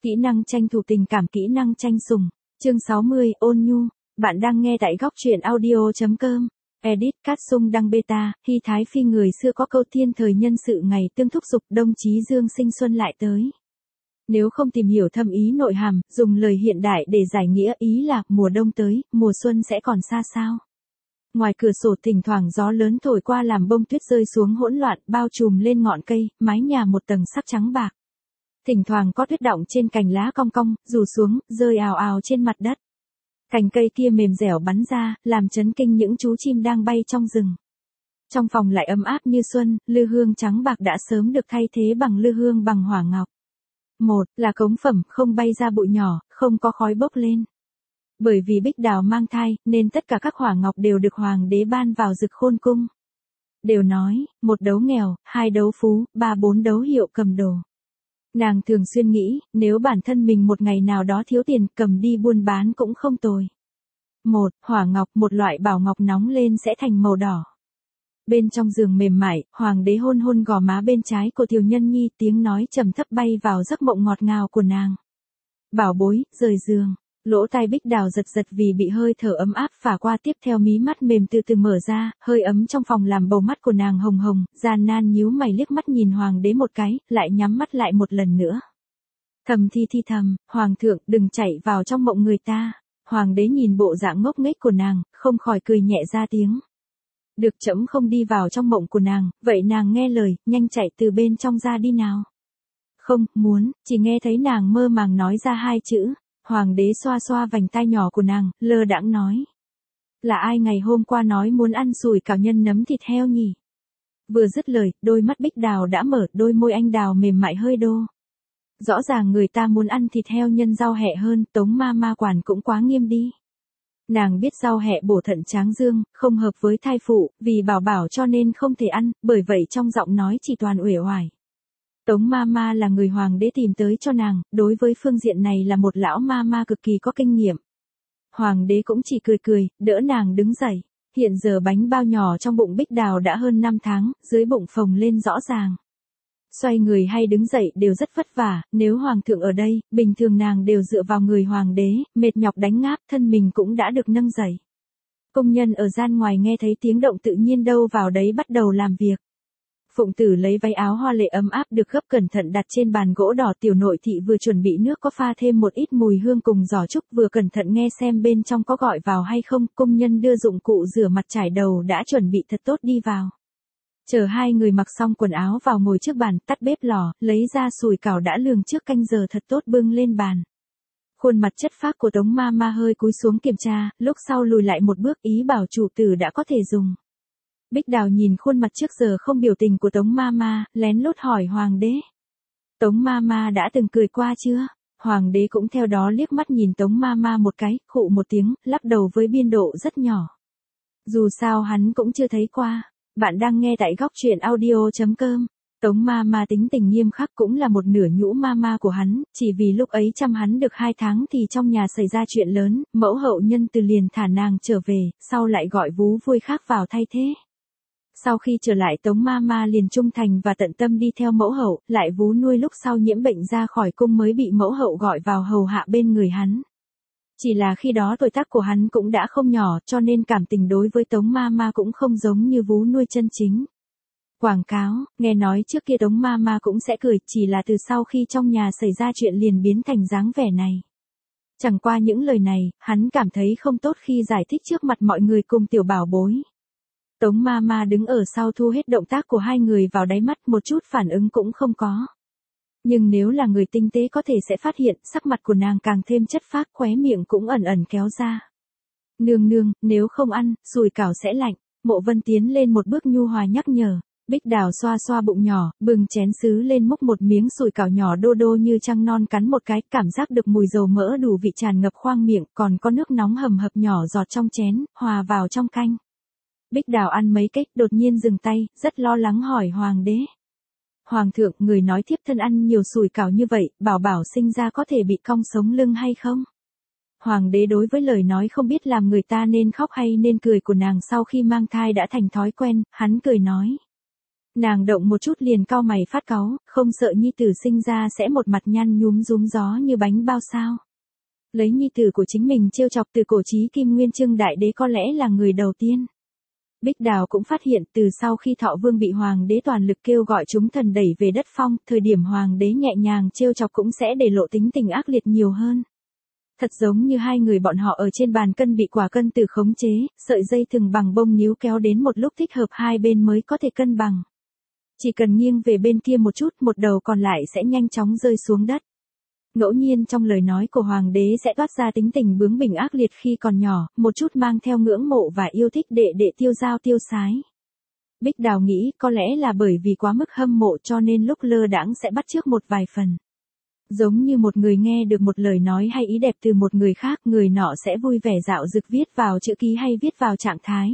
Kỹ năng tranh thủ tình cảm, kỹ năng tranh sủng. Chương 60, ôn nhu. Bạn đang nghe tại góc truyện audio.com. Edit Cát Sung đăng beta. Hy Thái Phi người xưa có câu thiên thời nhân sự ngày tương thúc dục, đông chí dương sinh xuân lại tới. Nếu không tìm hiểu thâm ý nội hàm, dùng lời hiện đại để giải nghĩa ý là mùa đông tới, mùa xuân sẽ còn xa sao. Ngoài cửa sổ thỉnh thoảng gió lớn thổi qua làm bông tuyết rơi xuống hỗn loạn, bao trùm lên ngọn cây, mái nhà một tầng sắc trắng bạc. Thỉnh thoảng có tuyết đọng trên cành lá cong cong, rủ xuống, rơi ào ào trên mặt đất. Cành cây kia mềm dẻo bắn ra, làm chấn kinh những chú chim đang bay trong rừng. Trong phòng lại ấm áp như xuân, lư hương trắng bạc đã sớm được thay thế bằng lư hương bằng hỏa ngọc. Một là cống phẩm, không bay ra bụi nhỏ, không có khói bốc lên. Bởi vì Bích Đào mang thai, nên tất cả các hỏa ngọc đều được hoàng đế ban vào Dực Khôn cung. Đều nói, một đấu nghèo, hai đấu phú, ba bốn đấu hiệu cầm đồ. Nàng thường xuyên nghĩ, nếu bản thân mình một ngày nào đó thiếu tiền, cầm đi buôn bán cũng không tồi. Một, hỏa ngọc, một loại bảo ngọc nóng lên sẽ thành màu đỏ. Bên trong giường mềm mại, hoàng đế hôn hôn gò má bên trái của Tiểu Nhân Nhi, tiếng nói trầm thấp bay vào giấc mộng ngọt ngào của nàng. Bảo bối, rời giường. Lỗ tai Bích Đào giật giật vì bị hơi thở ấm áp phả qua, tiếp theo mí mắt mềm từ từ mở ra, hơi ấm trong phòng làm bầu mắt của nàng hồng hồng, gian nan nhíu mày liếc mắt nhìn hoàng đế một cái, lại nhắm mắt lại một lần nữa. Thầm thi thầm, hoàng thượng đừng chạy vào trong mộng người ta. Hoàng đế nhìn bộ dạng ngốc nghếch của nàng, không khỏi cười nhẹ ra tiếng. Được, trẫm không đi vào trong mộng của nàng, vậy nàng nghe lời, nhanh chạy từ bên trong ra đi nào. Không, muốn, chỉ nghe thấy nàng mơ màng nói ra hai chữ. Hoàng đế xoa xoa vành tai nhỏ của nàng, lơ đãng nói. Là ai ngày hôm qua nói muốn ăn sủi cảo nhân nấm thịt heo nhỉ? Vừa dứt lời, đôi mắt Bích Đào đã mở, đôi môi anh đào mềm mại hơi đô. Rõ ràng người ta muốn ăn thịt heo nhân rau hẹ hơn, Tống ma quản cũng quá nghiêm đi. Nàng biết rau hẹ bổ thận tráng dương, không hợp với thai phụ, vì bảo cho nên không thể ăn, bởi vậy trong giọng nói chỉ toàn uể oải. Tống ma là người hoàng đế tìm tới cho nàng, đối với phương diện này là một lão ma cực kỳ có kinh nghiệm. Hoàng đế cũng chỉ cười, đỡ nàng đứng dậy. Hiện giờ bánh bao nhỏ trong bụng Bích Đào đã hơn 5 tháng, dưới bụng phồng lên rõ ràng. Xoay người hay đứng dậy đều rất vất vả, nếu hoàng thượng ở đây, bình thường nàng đều dựa vào người hoàng đế, mệt nhọc đánh ngáp, thân mình cũng đã được nâng dậy. Công nhân ở gian ngoài nghe thấy tiếng động tự nhiên đâu vào đấy bắt đầu làm việc. Phụng Tử lấy váy áo hoa lệ ấm áp được gấp cẩn thận đặt trên bàn gỗ đỏ, tiểu nội thị vừa chuẩn bị nước có pha thêm một ít mùi hương cùng giỏ trúc, vừa cẩn thận nghe xem bên trong có gọi vào hay không, công nhân đưa dụng cụ rửa mặt trải đầu đã chuẩn bị thật tốt đi vào. Chờ hai người mặc xong quần áo vào ngồi trước bàn, tắt bếp lò, lấy ra sủi cảo đã lường trước canh giờ thật tốt bưng lên bàn. Khuôn mặt chất phác của Tống ma hơi cúi xuống kiểm tra, lúc sau lùi lại một bước, ý bảo chủ tử đã có thể dùng. Bích Đào nhìn khuôn mặt trước giờ không biểu tình của Tống ma, lén lút hỏi hoàng đế. Tống ma đã từng cười qua chưa? Hoàng đế cũng theo đó liếc mắt nhìn Tống ma một cái, khụ một tiếng, lắc đầu với biên độ rất nhỏ. Dù sao hắn cũng chưa thấy qua. Bạn đang nghe tại góc truyện audio.com. Tống ma tính tình nghiêm khắc, cũng là một nửa nhũ ma của hắn, chỉ vì lúc ấy chăm hắn được 2 tháng thì trong nhà xảy ra chuyện lớn, mẫu hậu nhân từ liền thả nàng trở về, sau lại gọi vú vui khác vào thay thế. Sau khi trở lại Tống ma liền trung thành và tận tâm đi theo mẫu hậu, lại vú nuôi lúc sau nhiễm bệnh ra khỏi cung mới bị mẫu hậu gọi vào hầu hạ bên người hắn. Chỉ là khi đó tuổi tác của hắn cũng đã không nhỏ, cho nên cảm tình đối với Tống ma cũng không giống như vú nuôi chân chính. Quảng cáo, nghe nói trước kia Tống ma cũng sẽ cười, chỉ là từ sau khi trong nhà xảy ra chuyện liền biến thành dáng vẻ này. Chẳng qua những lời này, hắn cảm thấy không tốt khi giải thích trước mặt mọi người cùng tiểu bảo bối. Tống ma đứng ở sau thu hết động tác của hai người vào đáy mắt, một chút phản ứng cũng không có. Nhưng nếu là người tinh tế có thể sẽ phát hiện, sắc mặt của nàng càng thêm chất phác, khóe miệng cũng ẩn kéo ra. Nương, nếu không ăn, sủi cảo sẽ lạnh. Mộ Vân tiến lên một bước nhu hòa nhắc nhở. Bích Đào xoa xoa bụng nhỏ, bưng chén sứ lên múc một miếng sủi cảo nhỏ đô như trăng non, cắn một cái, cảm giác được mùi dầu mỡ đủ vị tràn ngập khoang miệng, còn có nước nóng hầm hập nhỏ giọt trong chén, hòa vào trong canh. Bích Đào ăn mấy cách, đột nhiên dừng tay, rất lo lắng hỏi hoàng đế. Hoàng thượng, người nói thiếp thân ăn nhiều sủi cảo như vậy, bảo sinh ra có thể bị cong sống lưng hay không? Hoàng đế đối với lời nói không biết làm người ta nên khóc hay nên cười của nàng sau khi mang thai đã thành thói quen, hắn cười nói. Nàng động một chút liền cau mày phát cáu, không sợ nhi tử sinh ra sẽ một mặt nhăn nhúm rúm gió như bánh bao sao. Lấy nhi tử của chính mình trêu chọc từ cổ chí kim nguyên chương đại đế có lẽ là người đầu tiên. Bích Đào cũng phát hiện từ sau khi Thọ Vương bị hoàng đế toàn lực kêu gọi chúng thần đẩy về đất phong, thời điểm hoàng đế nhẹ nhàng trêu chọc cũng sẽ để lộ tính tình ác liệt nhiều hơn. Thật giống như hai người bọn họ ở trên bàn cân bị quả cân từ khống chế, sợi dây thừng bằng bông níu kéo đến một lúc thích hợp hai bên mới có thể cân bằng. Chỉ cần nghiêng về bên kia một chút, một đầu còn lại sẽ nhanh chóng rơi xuống đất. Ngẫu nhiên trong lời nói của hoàng đế sẽ toát ra tính tình bướng bỉnh ác liệt khi còn nhỏ, một chút mang theo ngưỡng mộ và yêu thích đệ đệ tiêu dao tiêu sái. Bích Đào nghĩ có lẽ là bởi vì quá mức hâm mộ cho nên lúc lơ đãng sẽ bắt chước một vài phần. Giống như một người nghe được một lời nói hay ý đẹp từ một người khác, người nọ sẽ vui vẻ dạo dực viết vào chữ ký hay viết vào trạng thái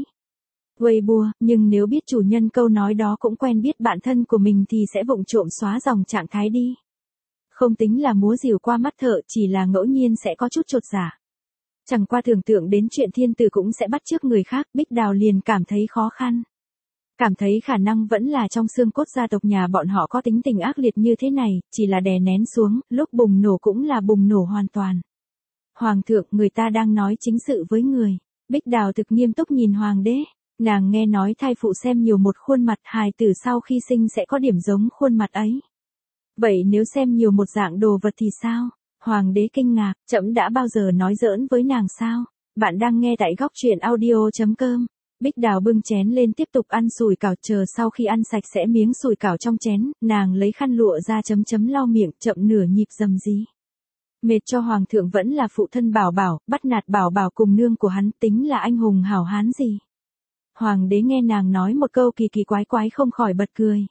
Weibo, nhưng nếu biết chủ nhân câu nói đó cũng quen biết bạn thân của mình thì sẽ vụng trộm xóa dòng trạng thái đi. Không tính là múa rìu qua mắt thợ, chỉ là ngẫu nhiên sẽ có chút chột dạ. Chẳng qua tưởng tượng đến chuyện thiên tử cũng sẽ bắt chước người khác, Bích Đào liền cảm thấy khó khăn. Cảm thấy khả năng vẫn là trong xương cốt gia tộc nhà bọn họ có tính tình ác liệt như thế này, chỉ là đè nén xuống, lúc bùng nổ cũng là bùng nổ hoàn toàn. Hoàng thượng, người ta đang nói chính sự với người. Bích Đào thực nghiêm túc nhìn hoàng đế. Nàng nghe nói thai phụ xem nhiều một khuôn mặt, hài tử sau khi sinh sẽ có điểm giống khuôn mặt ấy. Vậy nếu xem nhiều một dạng đồ vật thì sao? Hoàng đế kinh ngạc, trẫm đã bao giờ nói giỡn với nàng sao? Bạn đang nghe tại góc truyện audio.com. Bích Đào bưng chén lên tiếp tục ăn sủi cảo, chờ sau khi ăn sạch sẽ miếng sủi cảo trong chén, nàng lấy khăn lụa ra lau miệng, chậm nửa nhịp rầm rí. Mệt cho hoàng thượng vẫn là phụ thân Bảo Bảo, bắt nạt Bảo Bảo cùng nương của hắn, tính là anh hùng hảo hán gì. Hoàng đế nghe nàng nói một câu kỳ kỳ quái quái không khỏi bật cười.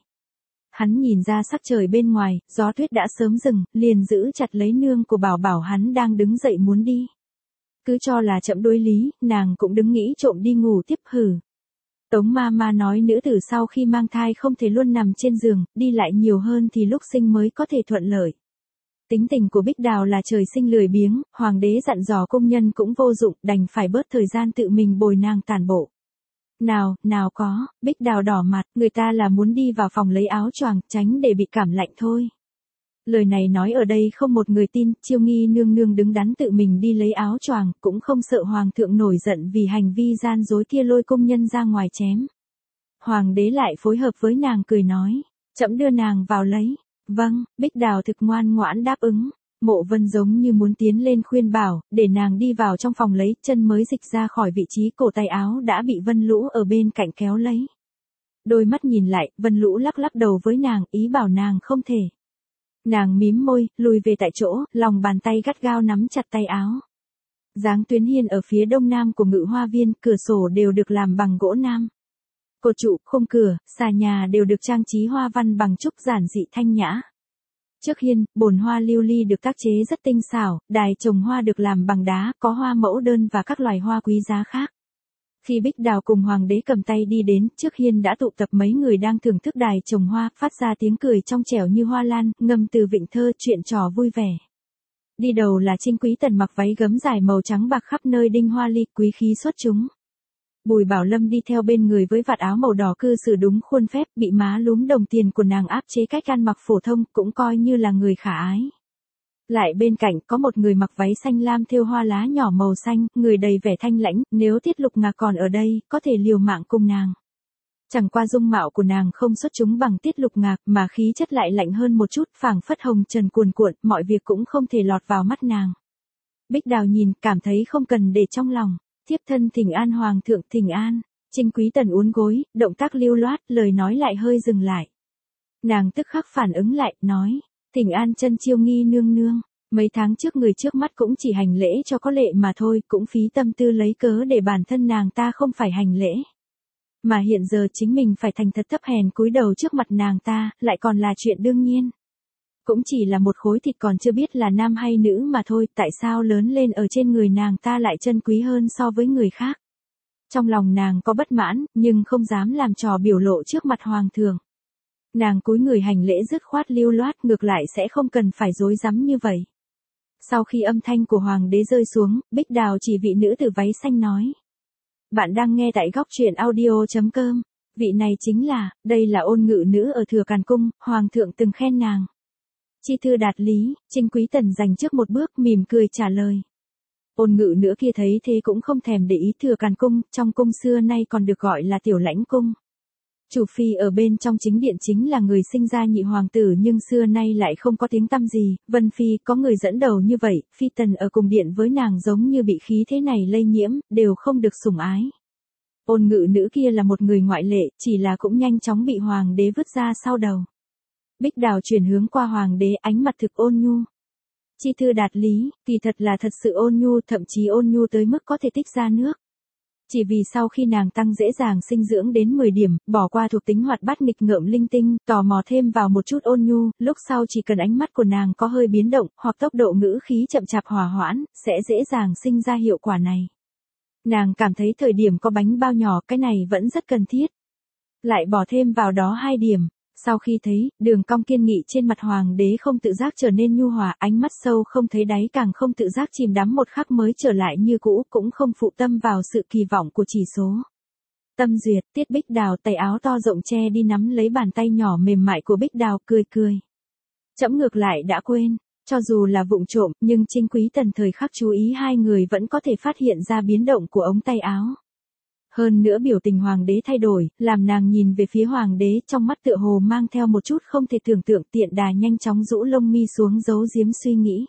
Hắn nhìn ra sắc trời bên ngoài, gió tuyết đã sớm dừng, liền giữ chặt lấy nương của Bảo Bảo, hắn đang đứng dậy muốn đi. Cứ cho là chậm đối lý, nàng cũng đứng nghĩ trộm đi ngủ tiếp hử. Tống ma nói nữ tử sau khi mang thai không thể luôn nằm trên giường, đi lại nhiều hơn thì lúc sinh mới có thể thuận lợi. Tính tình của Bích Đào là trời sinh lười biếng, hoàng đế dặn dò công nhân cũng vô dụng, đành phải bớt thời gian tự mình bồi nàng tản bộ. Nào có, Bích Đào đỏ mặt, người ta là muốn đi vào phòng lấy áo choàng, tránh để bị cảm lạnh thôi. Lời này nói ở đây không một người tin, Chiêu Nghi nương nương đứng đắn tự mình đi lấy áo choàng, cũng không sợ hoàng thượng nổi giận vì hành vi gian dối kia lôi công nhân ra ngoài chém. Hoàng đế lại phối hợp với nàng cười nói, trẫm đưa nàng vào lấy. Vâng, Bích Đào thực ngoan ngoãn đáp ứng. Mộ Vân giống như muốn tiến lên khuyên bảo, để nàng đi vào trong phòng lấy, chân mới dịch ra khỏi vị trí cổ tay áo đã bị Vân Lũ ở bên cạnh kéo lấy. Đôi mắt nhìn lại, Vân Lũ lắc lắc đầu với nàng, ý bảo nàng không thể. Nàng mím môi, lùi về tại chỗ, lòng bàn tay gắt gao nắm chặt tay áo. Giáng Tuyến Hiên ở phía đông nam của Ngự Hoa Viên, cửa sổ đều được làm bằng gỗ nam. Cột trụ, khung cửa, xà nhà đều được trang trí hoa văn bằng trúc giản dị thanh nhã. Trước hiên, bồn hoa lưu ly được tác chế rất tinh xảo, đài trồng hoa được làm bằng đá, có hoa mẫu đơn và các loài hoa quý giá khác. Khi Bích Đào cùng hoàng đế cầm tay đi đến, trước hiên đã tụ tập mấy người đang thưởng thức đài trồng hoa, phát ra tiếng cười trong trẻo như hoa lan, ngâm từ vịnh thơ, chuyện trò vui vẻ. Đi đầu là Trinh Quý Tần mặc váy gấm dài màu trắng bạc khắp nơi đinh hoa ly, quý khí xuất chúng. Bùi Bảo Lâm đi theo bên người với vạt áo màu đỏ cư xử đúng khuôn phép, bị má lúm đồng tiền của nàng áp chế cách ăn mặc phổ thông, cũng coi như là người khả ái. Lại bên cạnh có một người mặc váy xanh lam thêu hoa lá nhỏ màu xanh, người đầy vẻ thanh lãnh, nếu Tiết Lục Ngạc còn ở đây, có thể liều mạng cùng nàng. Chẳng qua dung mạo của nàng không xuất chúng bằng Tiết Lục Ngạc, mà khí chất lại lạnh hơn một chút, phảng phất hồng trần cuồn cuộn, mọi việc cũng không thể lọt vào mắt nàng. Bích Đào nhìn, cảm thấy không cần để trong lòng. Thiếp thân thỉnh an hoàng thượng, thỉnh an. Trinh Quý Tần uốn gối, động tác lưu loát, lời nói lại hơi dừng lại. Nàng tức khắc phản ứng lại, nói, thỉnh an chân Chiêu Nghi nương nương. Mấy tháng trước người trước mắt cũng chỉ hành lễ cho có lệ mà thôi, cũng phí tâm tư lấy cớ để bản thân nàng ta không phải hành lễ. Mà hiện giờ chính mình phải thành thật thấp hèn cúi đầu trước mặt nàng ta, lại còn là chuyện đương nhiên. Cũng chỉ là một khối thịt còn chưa biết là nam hay nữ mà thôi, tại sao lớn lên ở trên người nàng ta lại chân quý hơn so với người khác. Trong lòng nàng có bất mãn, nhưng không dám làm trò biểu lộ trước mặt hoàng thượng. Nàng cúi người hành lễ dứt khoát lưu loát, ngược lại sẽ không cần phải rối rắm như vậy. Sau khi âm thanh của hoàng đế rơi xuống, Bích Đào chỉ vị nữ tử váy xanh nói. Bạn đang nghe tại góc truyện audio.com. Vị này chính là, đây là ôn ngự nữ ở Thừa Càn Cung, Hoàng thượng từng khen nàng. Chi thư đạt lý, Trinh Quý Tần dành trước một bước mỉm cười trả lời. Ôn ngự nữ kia thấy thế cũng không thèm để ý Thừa Càn Cung, trong cung xưa nay còn được gọi là Tiểu Lãnh Cung. Chủ phi ở bên trong chính điện chính là người sinh ra nhị hoàng tử nhưng xưa nay lại không có tiếng tăm gì, Vân Phi có người dẫn đầu như vậy, Phi Tần ở cùng điện với nàng giống như bị khí thế này lây nhiễm, đều không được sủng ái. Ôn ngự nữ kia là một người ngoại lệ, chỉ là cũng nhanh chóng bị hoàng đế vứt ra sau đầu. Bích Đào chuyển hướng qua hoàng đế, ánh mặt thực ôn nhu. Chi thư đạt lý, kỳ thật là thật sự ôn nhu, thậm chí ôn nhu tới mức có thể tích ra nước. Chỉ vì sau khi nàng tăng dễ dàng sinh dưỡng đến 10 điểm, bỏ qua thuộc tính hoạt bát nghịch ngợm linh tinh, tò mò thêm vào một chút ôn nhu, lúc sau chỉ cần ánh mắt của nàng có hơi biến động, hoặc tốc độ ngữ khí chậm chạp hòa hoãn, sẽ dễ dàng sinh ra hiệu quả này. Nàng cảm thấy thời điểm có bánh bao nhỏ cái này vẫn rất cần thiết. Lại bỏ thêm vào đó 2 điểm. Sau khi thấy, đường cong kiên nghị trên mặt hoàng đế không tự giác trở nên nhu hòa, ánh mắt sâu không thấy đáy càng không tự giác chìm đắm một khắc mới trở lại như cũ, cũng không phụ tâm vào sự kỳ vọng của chỉ số. Tâm duyệt, Tiết Bích Đào tay áo to rộng che đi nắm lấy bàn tay nhỏ mềm mại của Bích Đào cười cười. Trẫm ngược lại đã quên, cho dù là vụng trộm, nhưng Trinh Quý Tần thời khắc chú ý hai người vẫn có thể phát hiện ra biến động của ống tay áo. Hơn nữa biểu tình hoàng đế thay đổi, làm nàng nhìn về phía hoàng đế trong mắt tựa hồ mang theo một chút không thể tưởng tượng, tiện đà nhanh chóng rũ lông mi xuống giấu giếm suy nghĩ.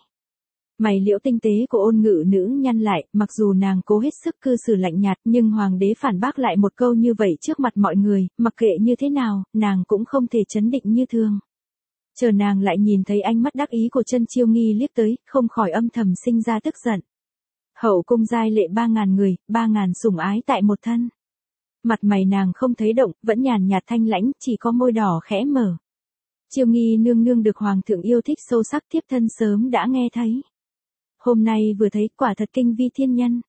Mày liễu tinh tế của ôn ngự nữ nhăn lại, mặc dù nàng cố hết sức cư xử lạnh nhạt nhưng hoàng đế phản bác lại một câu như vậy trước mặt mọi người, mặc kệ như thế nào, nàng cũng không thể trấn định như thường. Chờ nàng lại nhìn thấy ánh mắt đắc ý của Chân Chiêu Nghi liếc tới, không khỏi âm thầm sinh ra tức giận. Hậu cung giai lệ 3.000 người, 3.000 sủng ái tại một thân. Mặt mày nàng không thấy động, vẫn nhàn nhạt thanh lãnh, chỉ có môi đỏ khẽ mở. Chiêu Nghi nương nương được hoàng thượng yêu thích sâu sắc, thiếp thân sớm đã nghe thấy. Hôm nay vừa thấy quả thật kinh vi thiên nhân.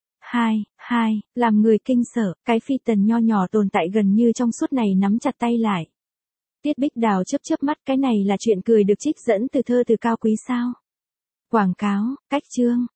Hai, làm người kinh sợ, cái Phi Tần nho nhỏ tồn tại gần như trong suốt này nắm chặt tay lại. Tiết Bích Đào chớp chớp mắt, cái này là chuyện cười được trích dẫn từ thơ từ Cao Quý sao? Quảng cáo, cách chương.